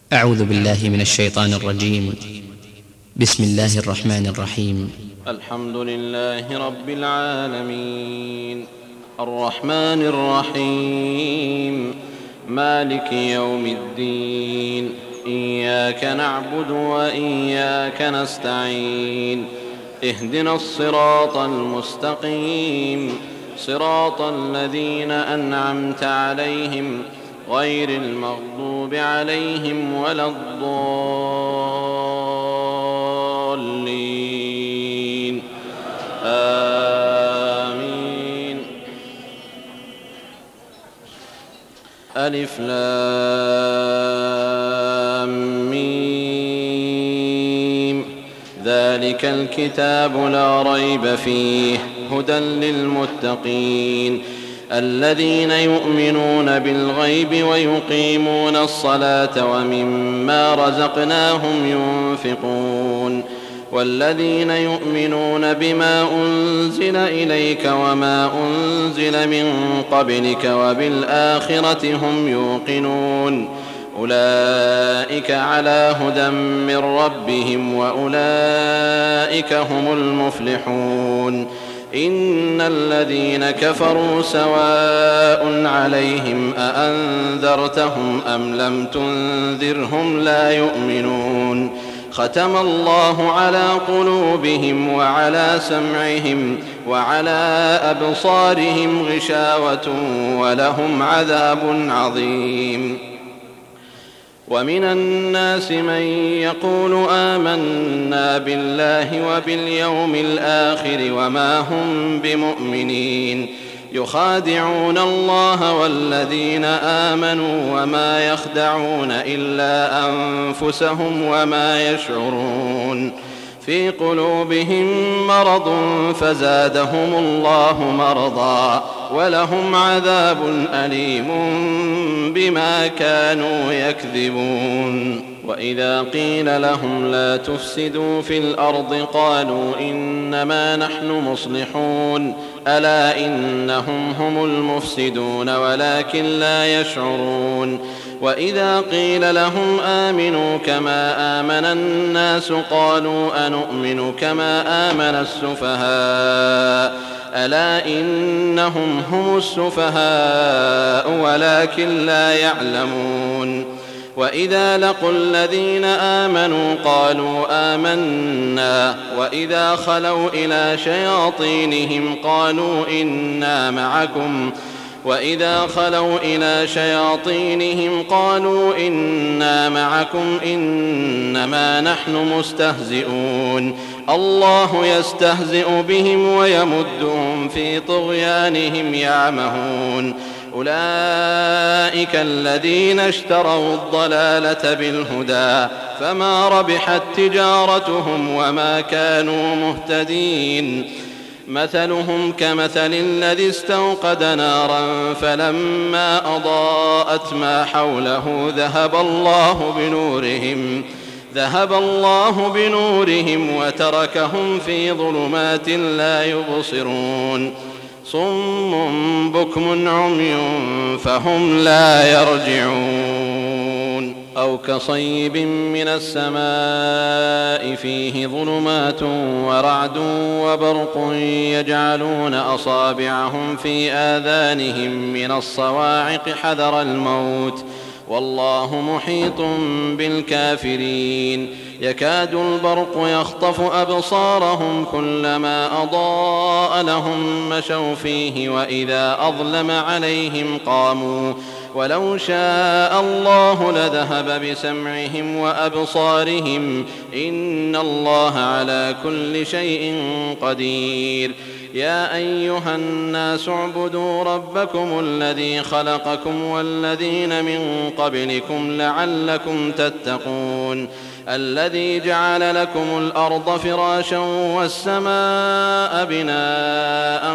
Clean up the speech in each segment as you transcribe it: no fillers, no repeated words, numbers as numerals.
أعوذ بالله من الشيطان الرجيم. بسم الله الرحمن الرحيم. الحمد لله رب العالمين، الرحمن الرحيم، مالك يوم الدين، إياك نعبد وإياك نستعين، اهدنا الصراط المستقيم، صراط الذين أنعمت عليهم غير المغضوب عليهم ولا الضالين، آمين. ألف لام ميم، ذلك الكتاب لا ريب فيه هدى للمتقين الذين يؤمنون بالغيب ويقيمون الصلاة ومما رزقناهم ينفقون والذين يؤمنون بما أنزل إليك وما أنزل من قبلك وبالآخرة هم يوقنون أولئك على هدى من ربهم وأولئك هم المفلحون إن الذين كفروا سواء عليهم أأنذرتهم أم لم تنذرهم لا يؤمنون ختم الله على قلوبهم وعلى سمعهم وعلى أبصارهم غشاوة ولهم عذاب عظيم ومن الناس من يقول آمنا بالله وباليوم الآخر وما هم بمؤمنين يخادعون الله والذين آمنوا وما يخدعون إلا أنفسهم وما يشعرون في قلوبهم مرض فزادهم الله مرضا ولهم عذاب أليم بما كانوا يكذبون وإذا قيل لهم لا تفسدوا في الأرض قالوا إنما نحن مصلحون ألا إنهم هم المفسدون ولكن لا يشعرون وإذا قيل لهم آمنوا كما آمن الناس قالوا أنؤمن كما آمن السفهاء ألا إنهم هم السفهاء ولكن لا يعلمون وإذا لقوا الذين آمنوا قالوا آمنا وإذا خلوا إلى شياطينهم قالوا إنا معكم إنما نحن مستهزئون الله يستهزئ بهم ويمدهم في طغيانهم يعمهون أولئك الذين اشتروا الضلالة بالهدى فما ربحت تجارتهم وما كانوا مهتدين مثلهم كمثل الذي استوقد نارا فلما أضاءت ما حوله ذهب الله بنورهم وتركهم في ظلمات لا يبصرون صم بكم عمي فهم لا يرجعون أو كصيب من السماء فيه ظلمات ورعد وبرق يجعلون أصابعهم في آذانهم من الصواعق حذر الموت والله محيط بالكافرين يكاد البرق يخطف أبصارهم كلما أضاء لهم مشوا فيه وإذا أظلم عليهم قاموا ولو شاء الله لذهب بسمعهم وأبصارهم إن الله على كل شيء قدير يا أيها الناس اعبدوا ربكم الذي خلقكم والذين من قبلكم لعلكم تتقون الذي جعل لكم الأرض فراشا والسماء بناء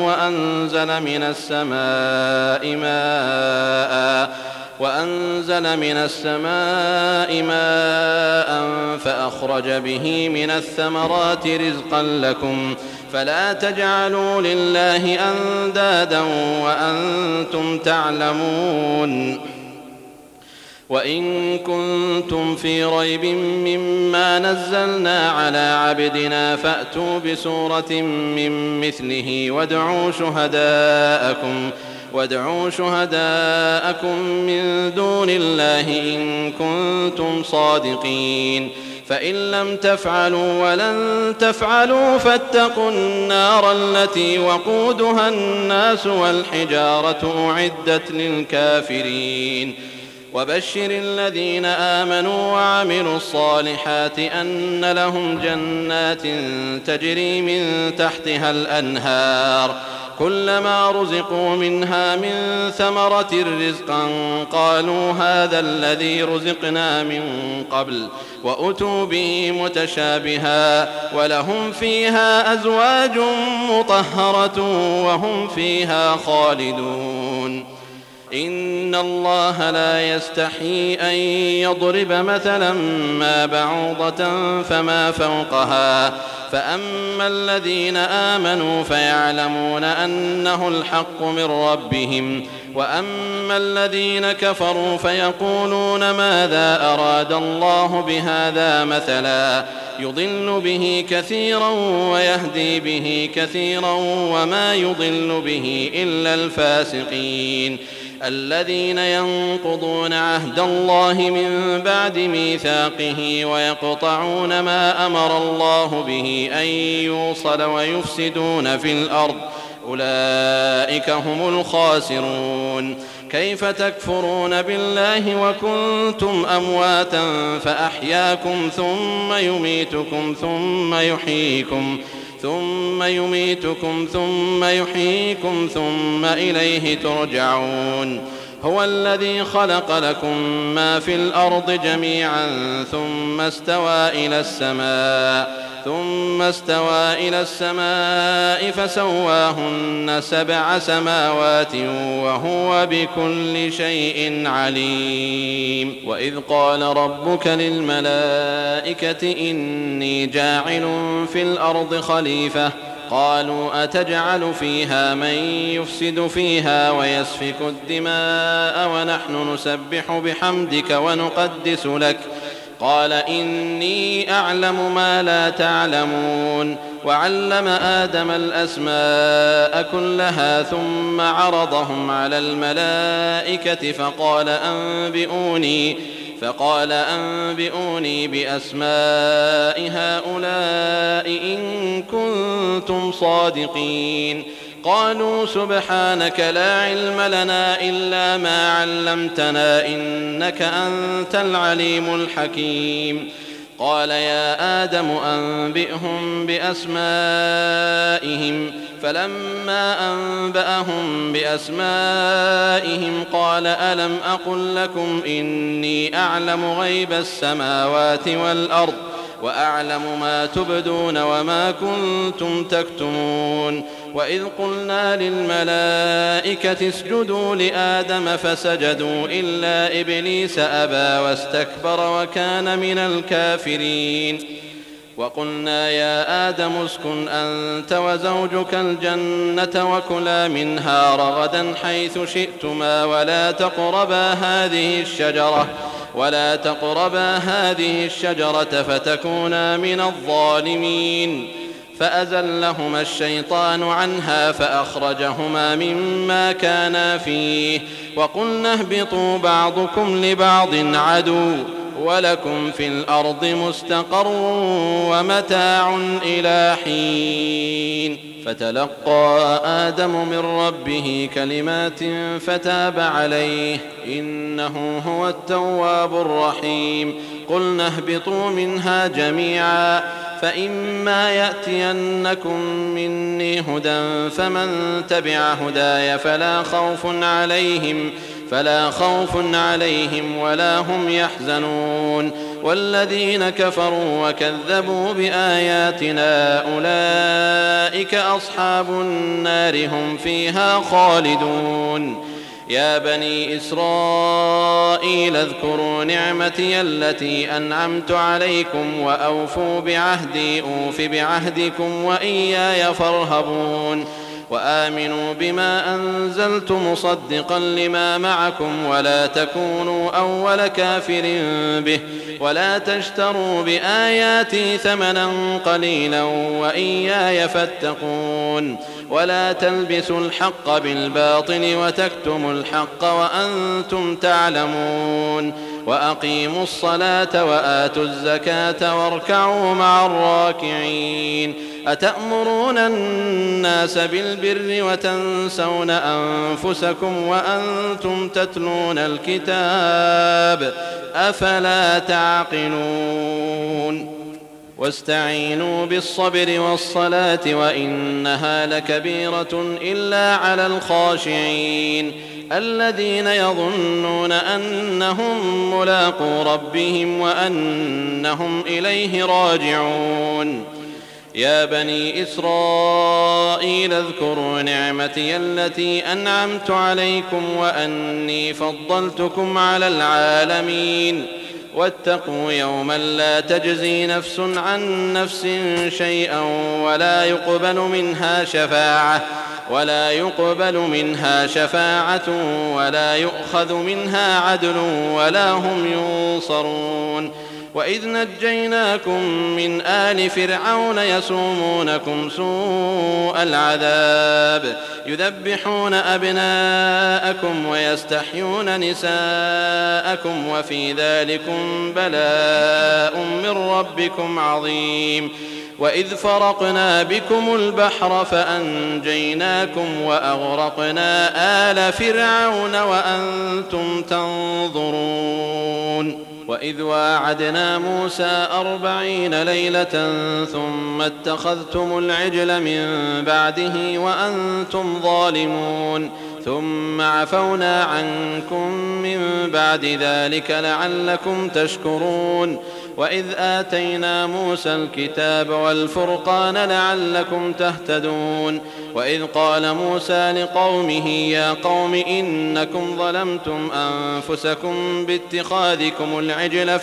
وأنزل من السماء ماء فأخرج به من الثمرات رزقا لكم فلا تجعلوا لله أندادا وأنتم تعلمون وإن كنتم في ريب مما نزلنا على عبدنا فأتوا بسورة من مثله وادعوا شهداءكم من دون الله إن كنتم صادقين فإن لم تفعلوا ولن تفعلوا فاتقوا النار التي وقودها الناس والحجارة أعدت للكافرين وبشر الذين آمنوا وعملوا الصالحات أن لهم جنات تجري من تحتها الأنهار كلما رزقوا منها من ثمرة رزقا قالوا هذا الذي رزقنا من قبل وأتوا به متشابها ولهم فيها أزواج مطهرة وهم فيها خالدون إن الله لا يستحيي أن يضرب مثلا ما بعوضة فما فوقها فأما الذين آمنوا فيعلمون أنه الحق من ربهم وأما الذين كفروا فيقولون ماذا أراد الله بهذا مثلا يضل به كثيرا ويهدي به كثيرا وما يضل به إلا الفاسقين الذين ينقضون عهد الله من بعد ميثاقه ويقطعون ما أمر الله به أن يوصل ويفسدون في الأرض أولئك هم الخاسرون كيف تكفرون بالله وكنتم أمواتا فأحياكم ثم يميتكم ثم يحييكم ثم إليه ترجعون هو الذي خلق لكم ما في الأرض جميعا ثم استوى إلى السماء فسواهن 7 سماوات وهو بكل شيء عليم وإذ قال ربك للملائكة إني جاعل في الأرض خليفة قالوا أتجعل فيها من يفسد فيها ويسفك الدماء ونحن نسبح بحمدك ونقدس لك قال إني أعلم ما لا تعلمون وعلم آدم الأسماء كلها ثم عرضهم على الملائكة فقال أنبئوني بأسماء هؤلاء إن كنتم صادقين قالوا سبحانك لا علم لنا إلا ما علمتنا إنك أنت العليم الحكيم قال يا آدم أنبئهم بأسمائهم فلما أنبأهم بأسمائهم قال ألم أقل لكم إني أعلم غيب السماوات والأرض وأعلم ما تبدون وما كنتم تكتمون وإذ قلنا للملائكة اسجدوا لآدم فسجدوا إلا إبليس أبى واستكبر وكان من الكافرين وقلنا يا آدم اسكن أنت وزوجك الجنة وكلا منها رغدا حيث شئتما ولا تقربا هذه الشجرة فتكونا من الظالمين فأزلهما الشيطان عنها فأخرجهما مما كانا فيه وقلنا اهبطوا بعضكم لبعض عدو ولكم في الأرض مستقر ومتاع إلى حين فتلقى آدم من ربه كلمات فتاب عليه إنه هو التواب الرحيم قلنا اهبطوا منها جميعا فإما يأتينكم مني هدى فمن تبع هداي فلا خوف عليهم ولا هم يحزنون والذين كفروا وكذبوا بآياتنا أولئك أصحاب النار هم فيها خالدون يا بني إسرائيل اذكروا نعمتي التي أنعمت عليكم وأوفوا بعهدي أوف بعهدكم وإياي فارهبون وآمنوا بما أنزلت مصدقا لما معكم ولا تكونوا أول كافر به ولا تشتروا بآياتي ثمنا قليلا وإياي فاتقون ولا تلبسوا الحق بالباطل وتكتموا الحق وأنتم تعلمون وأقيموا الصلاة وآتوا الزكاة واركعوا مع الراكعين أتأمرون الناس بالبر وتنسون أنفسكم وأنتم تتلون الكتاب أفلا تعقلون واستعينوا بالصبر والصلاة وإنها لكبيرة إلا على الخاشعين الذين يظنون أنهم ملاقو ربهم وأنهم إليه راجعون يا بني إسرائيل اذكروا نعمتي التي أنعمت عليكم وأني فضلتكم على العالمين واتقوا يوما لا تجزي نفس عن نفس شيئا ولا يقبل منها شفاعة ولا يؤخذ منها عدل ولا هم ينصرون وإذ نجيناكم من آل فرعون يسومونكم سوء العذاب يذبحون أبناءكم ويستحيون نساءكم وفي ذلكم بلاء من ربكم عظيم وإذ فرقنا بكم البحر فأنجيناكم وأغرقنا آل فرعون وأنتم تنظرون وإذ واعدنا موسى 40 ليلة ثم اتخذتم العجل من بعده وأنتم ظالمون ثم عفونا عنكم من بعد ذلك لعلكم تشكرون وإذ آتينا موسى الكتاب والفرقان لعلكم تهتدون وإذ قال موسى لقومه يا قوم إنكم ظلمتم أنفسكم باتخاذكم العجل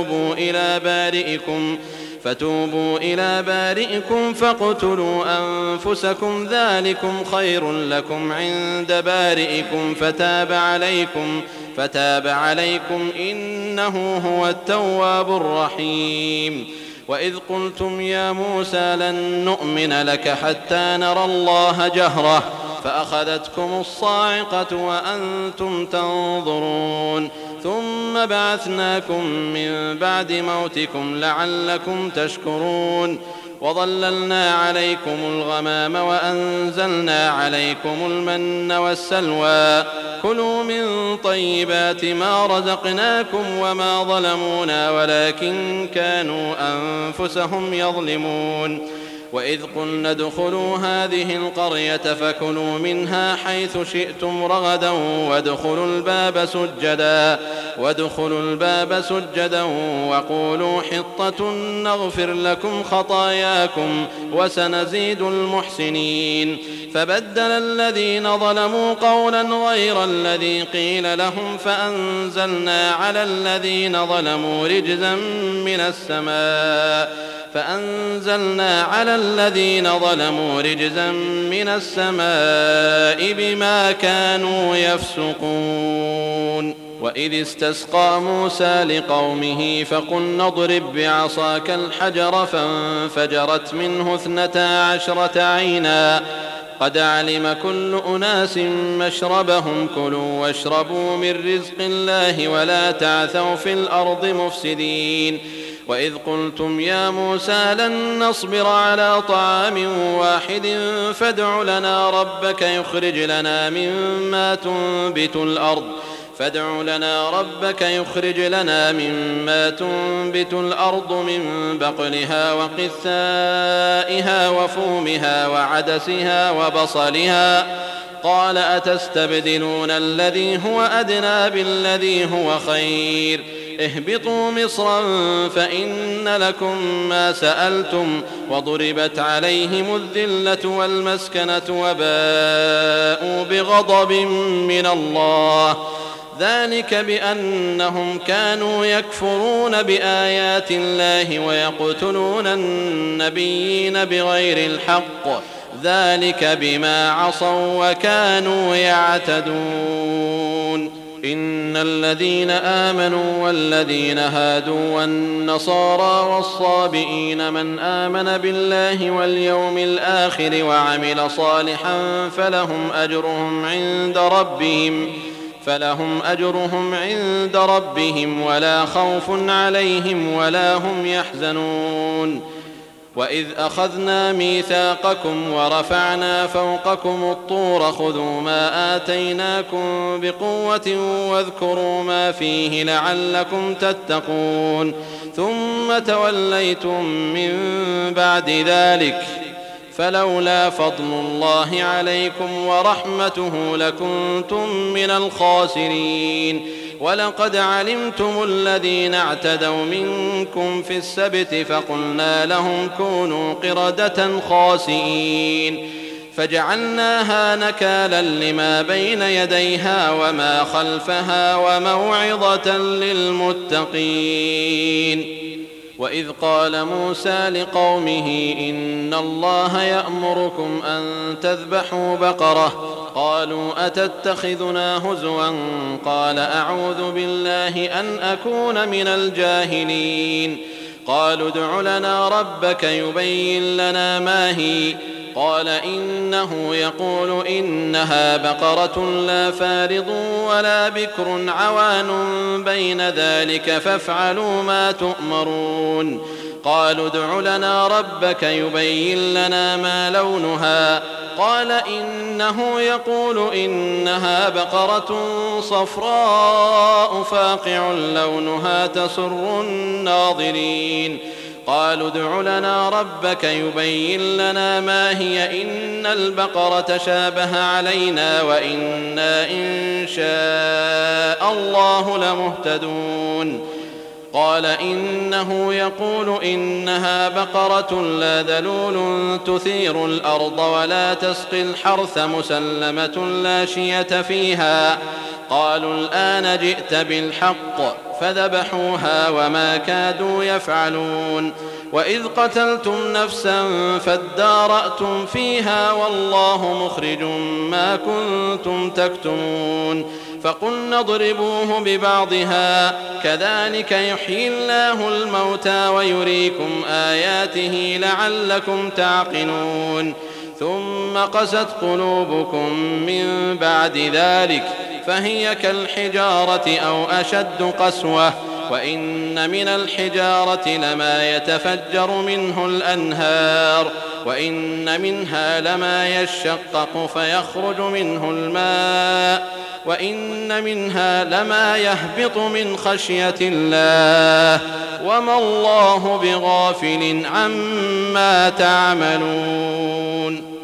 فتوبوا إلى بارئكم فاقتلوا أنفسكم ذلكم خير لكم عند بارئكم فتاب عليكم إنه هو التواب الرحيم وإذ قلتم يا موسى لن نؤمن لك حتى نرى الله جهرة فأخذتكم الصاعقة وأنتم تنظرون ثم بعثناكم من بعد موتكم لعلكم تشكرون وظللنا عليكم الغمام وأنزلنا عليكم المن والسلوى كلوا من طيبات ما رزقناكم وما ظلمونا ولكن كانوا أنفسهم يظلمون وإذ قلنا ادخلوا هذه القرية فكلوا منها حيث شئتم رغدا وادخلوا الباب سجدا وقولوا حطة نغفر لكم خطاياكم وسنزيد المحسنين فبدل الذين ظلموا قولا غير الذي قيل لهم فأنزلنا على الذين ظلموا رجزا من السماء بما كانوا يفسقون وإذ استسقى موسى لقومه فقلنا اضرب بعصاك الحجر فانفجرت منه 12 عينا قد علم كل أناس مشربهم كلوا واشربوا من رزق الله ولا تعثوا في الأرض مفسدين وإذ قلتم يا موسى لن نصبر على طعام واحد فادع لنا ربك يخرج لنا مما تنبت الأرض من بقلها وقثائها وفومها وعدسها وبصلها قال أتستبدلون الذي هو أدنى بالذي هو خير اهبطوا مصرا فإن لكم ما سألتم وضربت عليهم الذلة والمسكنة وباءوا بغضب من الله ذلك بأنهم كانوا يكفرون بآيات الله ويقتلون النبيين بغير الحق ذلك بما عصوا وكانوا يعتدون. إن الذين آمنوا والذين هادوا والنصارى والصابئين من آمن بالله واليوم الآخر وعمل صالحا فلهم أجرهم عند ربهم ولا خوف عليهم ولا هم يحزنون. وإذ أخذنا ميثاقكم ورفعنا فوقكم الطور خذوا ما آتيناكم بقوة واذكروا ما فيه لعلكم تتقون ثم توليتم من بعد ذلك فلولا فضل الله عليكم ورحمته لكنتم من الخاسرين. ولقد علمتم الذين اعتدوا منكم في السبت فقلنا لهم كونوا قردة خاسئين فجعلناها نكالا لما بين يديها وما خلفها وموعظة للمتقين. وإذ قال موسى لقومه إن الله يأمركم أن تذبحوا بقرة قالوا أتتخذنا هزوا قال أعوذ بالله أن أكون من الجاهلين. قالوا ادع لنا ربك يبين لنا ما هي قال إنه يقول إنها بقرة لا فارض ولا بكر عوان بين ذلك فافعلوا ما تؤمرون. قالوا ادع لنا ربك يبين لنا ما لونها قال إنه يقول إنها بقرة صفراء فاقع لونها تسر الناظرين. قالوا ادع لنا ربك يبين لنا ما هي إن البقرة شابه علينا وإنا إن شاء الله لمهتدون. قال إنه يقول إنها بقرة لا ذلول تثير الأرض ولا تسقي الحرث مسلمة لا شية فيها. قالوا الآن جئت بالحق فذبحوها وما كادوا يفعلون. وإذ قتلتم نفسا فادارأتم فيها والله مخرج ما كنتم تكتمون. فقلنا اضربوه ببعضها كذلك يحيي الله الموتى ويريكم آياته لعلكم تعقلون. ثم قست قلوبكم من بعد ذلك فهي كالحجارة أو أشد قسوة وإن من الحجارة لما يتفجر منه الأنهار وإن منها لما يشقق فيخرج منه الماء وإن منها لما يهبط من خشية الله وما الله بغافل عما تعملون.